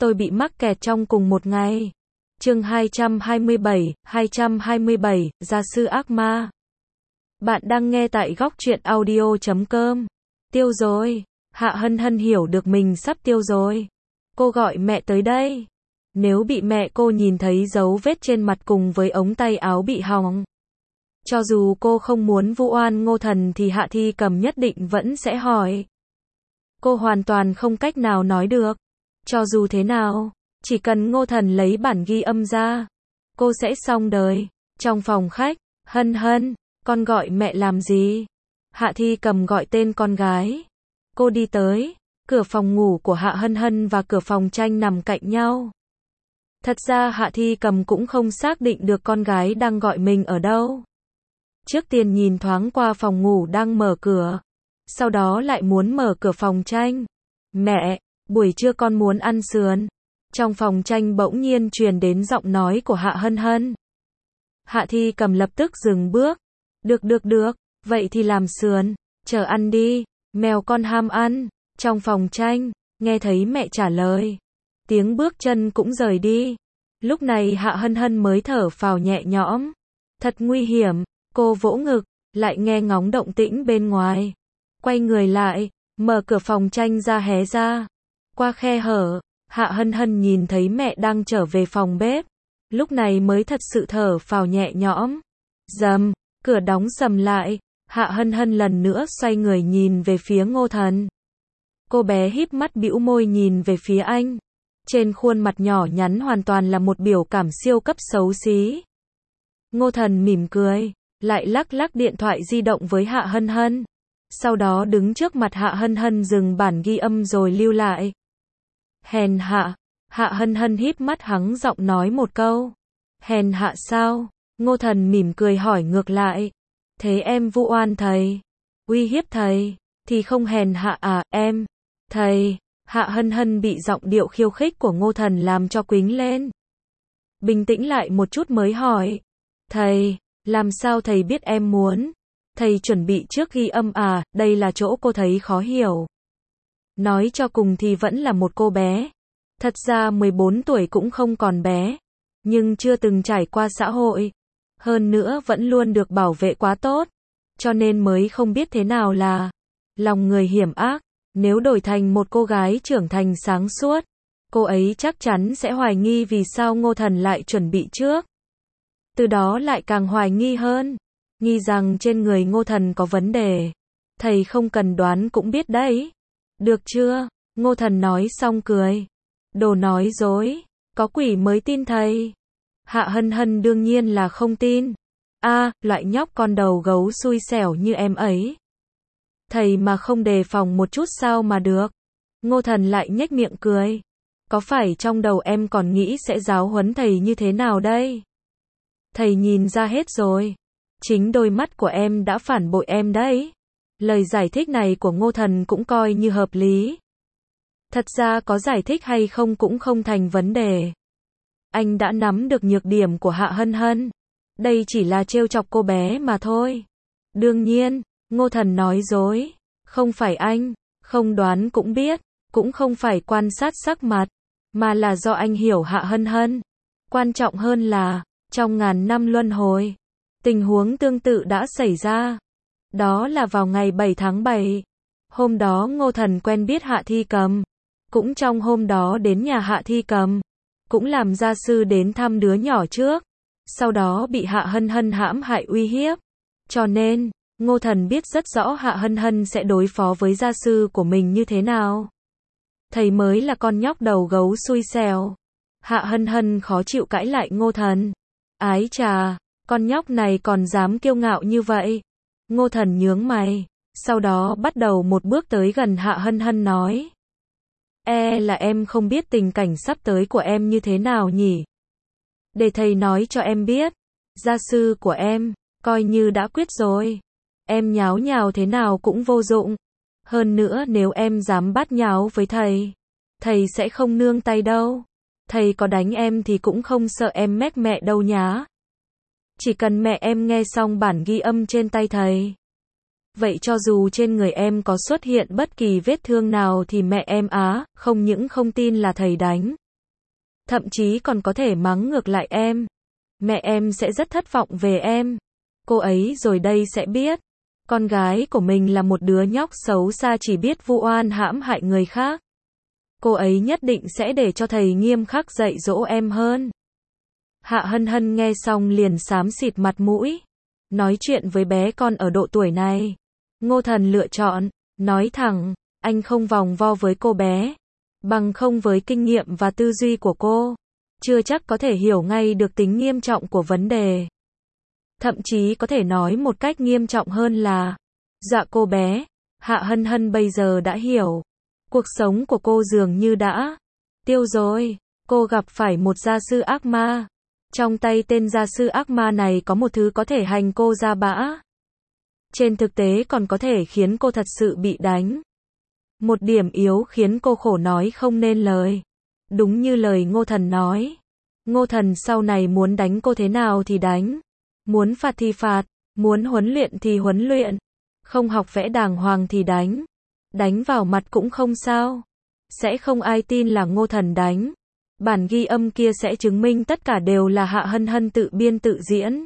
tôi bị mắc kẹt trong cùng một ngày. Chương 227, Gia sư ác ma. Bạn đang nghe tại góc truyện audio.com. Tiêu rồi. Hạ Hân Hân hiểu được mình sắp tiêu rồi. Cô gọi mẹ tới đây. Nếu bị mẹ cô nhìn thấy dấu vết trên mặt cùng với ống tay áo bị hỏng. Cho dù cô không muốn vu oan Ngô Thần thì Hạ Thi Cầm nhất định vẫn sẽ hỏi. Cô hoàn toàn không cách nào nói được. Cho dù thế nào, chỉ cần Ngô Thần lấy bản ghi âm ra, cô sẽ xong đời. Trong phòng khách, Hân Hân, con gọi mẹ làm gì? Hạ Thi Cầm gọi tên con gái. Cô đi tới, cửa phòng ngủ của Hạ Hân Hân và cửa phòng tranh nằm cạnh nhau. Thật ra Hạ Thi Cầm cũng không xác định được con gái đang gọi mình ở đâu. Trước tiên nhìn thoáng qua phòng ngủ đang mở cửa, sau đó lại muốn mở cửa phòng tranh. Mẹ, buổi trưa con muốn ăn sườn. Trong phòng tranh bỗng nhiên truyền đến giọng nói của Hạ Hân Hân. Hạ Thi Cầm lập tức dừng bước. Được, vậy thì làm sườn, chờ ăn đi, mèo con ham ăn. Trong phòng tranh, nghe thấy mẹ trả lời. Tiếng bước chân cũng rời đi. Lúc này Hạ Hân Hân mới thở phào nhẹ nhõm. Thật nguy hiểm, cô vỗ ngực, lại nghe ngóng động tĩnh bên ngoài. Quay người lại, mở cửa phòng tranh ra hé ra. Qua khe hở, Hạ Hân Hân nhìn thấy mẹ đang trở về phòng bếp. Lúc này mới thật sự thở phào nhẹ nhõm. Rầm, cửa đóng sầm lại. Hạ Hân Hân lần nữa xoay người nhìn về phía Ngô Thần. Cô bé híp mắt bĩu môi nhìn về phía anh. Trên khuôn mặt nhỏ nhắn hoàn toàn là một biểu cảm siêu cấp xấu xí. Ngô Thần mỉm cười, lại lắc lắc điện thoại di động với Hạ Hân Hân. Sau đó đứng trước mặt Hạ Hân Hân dừng bản ghi âm rồi lưu lại. Hèn hạ. Hạ Hân Hân híp mắt hắng giọng nói một câu. Hèn hạ sao? Ngô Thần mỉm cười hỏi ngược lại. Thế em vu oan thầy, uy hiếp thầy, thì không hèn hạ à, em? Thầy. Hạ Hân Hân bị giọng điệu khiêu khích của Ngô Thần làm cho quính lên. Bình tĩnh lại một chút mới hỏi. Thầy, làm sao thầy biết em muốn? Thầy chuẩn bị trước ghi âm à? Đây là chỗ cô thấy khó hiểu. Nói cho cùng thì vẫn là một cô bé. Thật ra 14 tuổi cũng không còn bé. Nhưng chưa từng trải qua xã hội. Hơn nữa vẫn luôn được bảo vệ quá tốt. Cho nên mới không biết thế nào là lòng người hiểm ác. Nếu đổi thành một cô gái trưởng thành sáng suốt, cô ấy chắc chắn sẽ hoài nghi vì sao Ngô Thần lại chuẩn bị trước. Từ đó lại càng hoài nghi hơn. Nghi rằng trên người Ngô Thần có vấn đề. Thầy không cần đoán cũng biết đấy. Được chưa? Ngô Thần nói xong cười. Đồ nói dối. Có quỷ mới tin thầy. Hạ Hân Hân đương nhiên là không tin. Loại nhóc con đầu gấu xui xẻo như em ấy. Thầy mà không đề phòng một chút sao mà được. Ngô Thần lại nhếch miệng cười. Có phải trong đầu em còn nghĩ sẽ giáo huấn thầy như thế nào đây? Thầy nhìn ra hết rồi. Chính đôi mắt của em đã phản bội em đấy. Lời giải thích này của Ngô Thần cũng coi như hợp lý. Thật ra có giải thích hay không cũng không thành vấn đề. Anh đã nắm được nhược điểm của Hạ Hân Hân. Đây chỉ là trêu chọc cô bé mà thôi. Đương nhiên, Ngô Thần nói dối. Không phải anh, không đoán cũng biết, cũng không phải quan sát sắc mặt, mà là do anh hiểu Hạ Hân Hân. Quan trọng hơn là, trong ngàn năm luân hồi, tình huống tương tự đã xảy ra. Đó là vào ngày 7 tháng 7. Hôm đó Ngô Thần quen biết Hạ Thi Cầm. Cũng trong hôm đó đến nhà Hạ Thi Cầm. Cũng làm gia sư đến thăm đứa nhỏ trước. Sau đó bị Hạ Hân Hân hãm hại uy hiếp. Cho nên, Ngô Thần biết rất rõ Hạ Hân Hân sẽ đối phó với gia sư của mình như thế nào. Thầy mới là con nhóc đầu gấu xui xẻo. Hạ Hân Hân khó chịu cãi lại Ngô Thần. Ái chà, con nhóc này còn dám kiêu ngạo như vậy. Ngô Thần nhướng mày. Sau đó bắt đầu một bước tới gần Hạ Hân Hân nói. Là em không biết tình cảnh sắp tới của em như thế nào nhỉ? Để thầy nói cho em biết. Gia sư của em, coi như đã quyết rồi. Em nháo nhào thế nào cũng vô dụng. Hơn nữa nếu em dám bát nháo với thầy sẽ không nương tay đâu. Thầy có đánh em thì cũng không sợ em mách mẹ đâu nhá. Chỉ cần mẹ em nghe xong bản ghi âm trên tay thầy. Vậy cho dù trên người em có xuất hiện bất kỳ vết thương nào thì mẹ em không những không tin là thầy đánh, thậm chí còn có thể mắng ngược lại em. Mẹ em sẽ rất thất vọng về em. Cô ấy rồi đây sẽ biết, con gái của mình là một đứa nhóc xấu xa chỉ biết vu oan hãm hại người khác. Cô ấy nhất định sẽ để cho thầy nghiêm khắc dạy dỗ em hơn. Hạ Hân Hân nghe xong liền xám xịt mặt mũi. Nói chuyện với bé con ở độ tuổi này, Ngô Thần lựa chọn, nói thẳng, anh không vòng vo với cô bé. Bằng không với kinh nghiệm và tư duy của cô, chưa chắc có thể hiểu ngay được tính nghiêm trọng của vấn đề. Thậm chí có thể nói một cách nghiêm trọng hơn là, dọa cô bé. Hạ Hân Hân bây giờ đã hiểu. Cuộc sống của cô dường như đã tiêu rồi. Cô gặp phải một gia sư ác ma. Trong tay tên gia sư ác ma này có một thứ có thể hành cô ra bã. Trên thực tế còn có thể khiến cô thật sự bị đánh. Một điểm yếu khiến cô khổ nói không nên lời. Đúng như lời Ngô Thần nói. Ngô Thần sau này muốn đánh cô thế nào thì đánh. Muốn phạt thì phạt. Muốn huấn luyện thì huấn luyện. Không học vẽ đàng hoàng thì đánh. Đánh vào mặt cũng không sao. Sẽ không ai tin là Ngô Thần đánh. Bản ghi âm kia sẽ chứng minh tất cả đều là Hạ Hân Hân tự biên tự diễn.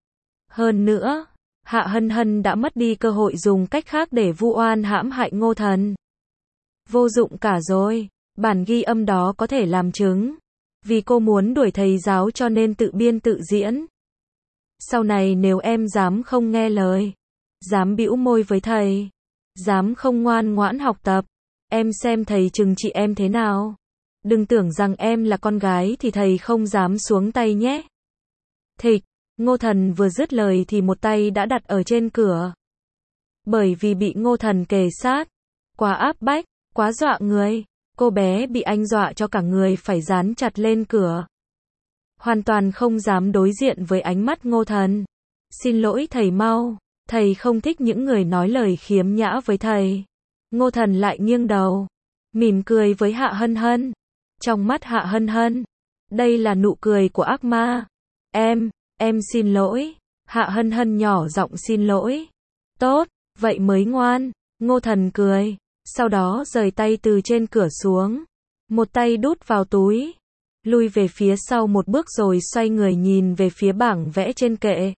Hơn nữa, Hạ Hân Hân đã mất đi cơ hội dùng cách khác để vu oan hãm hại Ngô Thần. Vô dụng cả rồi, bản ghi âm đó có thể làm chứng. Vì cô muốn đuổi thầy giáo cho nên tự biên tự diễn. Sau này nếu em dám không nghe lời, dám bĩu môi với thầy, dám không ngoan ngoãn học tập, em xem thầy trừng trị em thế nào. Đừng tưởng rằng em là con gái thì thầy không dám xuống tay nhé. Thịch, Ngô Thần vừa dứt lời thì một tay đã đặt ở trên cửa. Bởi vì bị Ngô Thần kề sát, quá áp bách, quá dọa người, cô bé bị anh dọa cho cả người phải dán chặt lên cửa. Hoàn toàn không dám đối diện với ánh mắt Ngô Thần. Xin lỗi thầy mau, thầy không thích những người nói lời khiếm nhã với thầy. Ngô Thần lại nghiêng đầu, mỉm cười với Hạ Hân Hân. Trong mắt Hạ Hân Hân, đây là nụ cười của ác ma. Em xin lỗi. Hạ Hân Hân nhỏ giọng xin lỗi. Tốt, vậy mới ngoan. Ngô Thần cười, sau đó rời tay từ trên cửa xuống. Một tay đút vào túi, lui về phía sau một bước rồi xoay người nhìn về phía bảng vẽ trên kệ.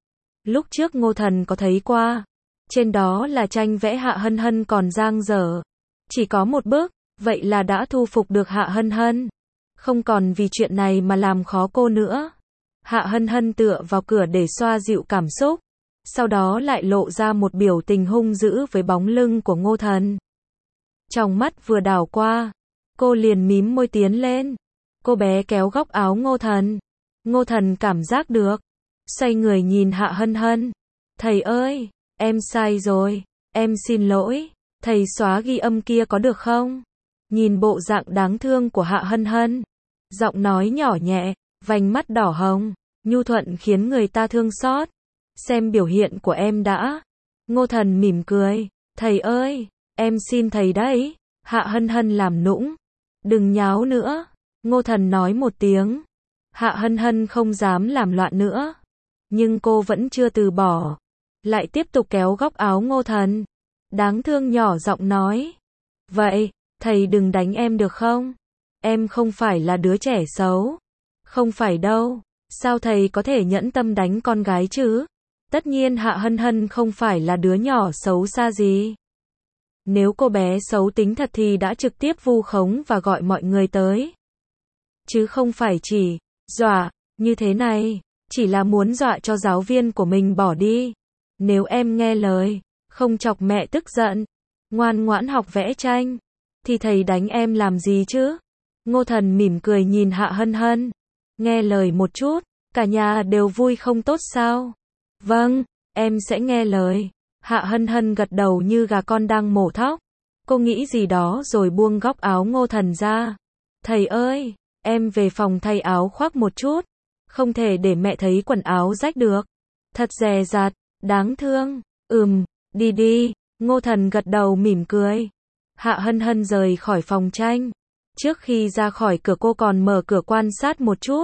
Lúc trước Ngô Thần có thấy qua, trên đó là tranh vẽ Hạ Hân Hân còn dang dở. Chỉ có một bước, vậy là đã thu phục được Hạ Hân Hân. Không còn vì chuyện này mà làm khó cô nữa. Hạ Hân Hân tựa vào cửa để xoa dịu cảm xúc. Sau đó lại lộ ra một biểu tình hung dữ với bóng lưng của Ngô Thần. Trong mắt vừa đảo qua, cô liền mím môi tiến lên. Cô bé kéo góc áo Ngô Thần. Ngô Thần cảm giác được. Xoay người nhìn Hạ Hân Hân. Thầy ơi, em sai rồi. Em xin lỗi. Thầy xóa ghi âm kia có được không? Nhìn bộ dạng đáng thương của Hạ Hân Hân. Giọng nói nhỏ nhẹ, vành mắt đỏ hồng, nhu thuận khiến người ta thương xót. Xem biểu hiện của em đã. Ngô Thần mỉm cười. Thầy ơi, em xin thầy đấy. Hạ Hân Hân làm nũng. Đừng nháo nữa. Ngô Thần nói một tiếng. Hạ Hân Hân không dám làm loạn nữa. Nhưng cô vẫn chưa từ bỏ. Lại tiếp tục kéo góc áo Ngô Thần. Đáng thương nhỏ giọng nói. Vậy, thầy đừng đánh em được không? Em không phải là đứa trẻ xấu. Không phải đâu. Sao thầy có thể nhẫn tâm đánh con gái chứ? Tất nhiên Hạ Hân Hân không phải là đứa nhỏ xấu xa gì. Nếu cô bé xấu tính thật thì đã trực tiếp vu khống và gọi mọi người tới. Chứ không phải chỉ dọa như thế này. Chỉ là muốn dọa cho giáo viên của mình bỏ đi. Nếu em nghe lời, không chọc mẹ tức giận, ngoan ngoãn học vẽ tranh, thì thầy đánh em làm gì chứ? Ngô Thần mỉm cười nhìn Hạ Hân Hân. Nghe lời một chút, cả nhà đều vui không tốt sao? Vâng, em sẽ nghe lời. Hạ Hân Hân gật đầu như gà con đang mổ thóc. Cô nghĩ gì đó rồi buông góc áo Ngô Thần ra. Thầy ơi, em về phòng thay áo khoác một chút. Không thể để mẹ thấy quần áo rách được. Thật dè dặt, đáng thương. Đi đi. Ngô Thần gật đầu mỉm cười. Hạ Hân Hân rời khỏi phòng tranh. Trước khi ra khỏi cửa cô còn mở cửa quan sát một chút.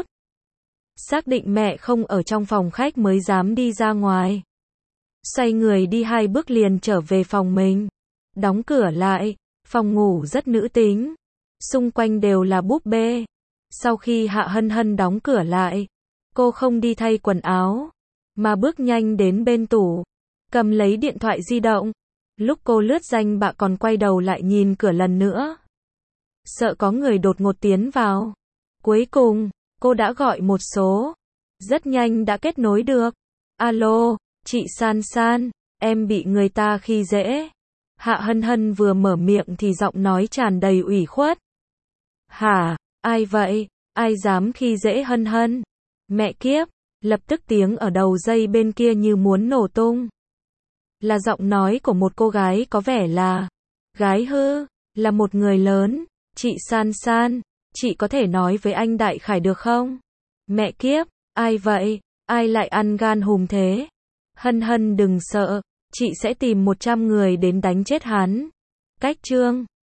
Xác định mẹ không ở trong phòng khách mới dám đi ra ngoài. Xoay người đi 2 bước liền trở về phòng mình. Đóng cửa lại. Phòng ngủ rất nữ tính. Xung quanh đều là búp bê. Sau khi Hạ Hân Hân đóng cửa lại, cô không đi thay quần áo, mà bước nhanh đến bên tủ, cầm lấy điện thoại di động. Lúc cô lướt danh bạ còn quay đầu lại nhìn cửa lần nữa. Sợ có người đột ngột tiến vào. Cuối cùng, cô đã gọi một số. Rất nhanh đã kết nối được. Alo, chị San San, em bị người ta khi dễ. Hạ Hân Hân vừa mở miệng thì giọng nói tràn đầy ủy khuất. Hả, ai vậy? Ai dám khi dễ Hân Hân? Mẹ kiếp, lập tức tiếng ở đầu dây bên kia như muốn nổ tung. Là giọng nói của một cô gái có vẻ là gái hư, là một người lớn. Chị San San, chị có thể nói với anh Đại Khải được không? Mẹ kiếp, ai vậy? Ai lại ăn gan hùm thế? Hân Hân đừng sợ, chị sẽ tìm 100 người đến đánh chết hắn. Cách chương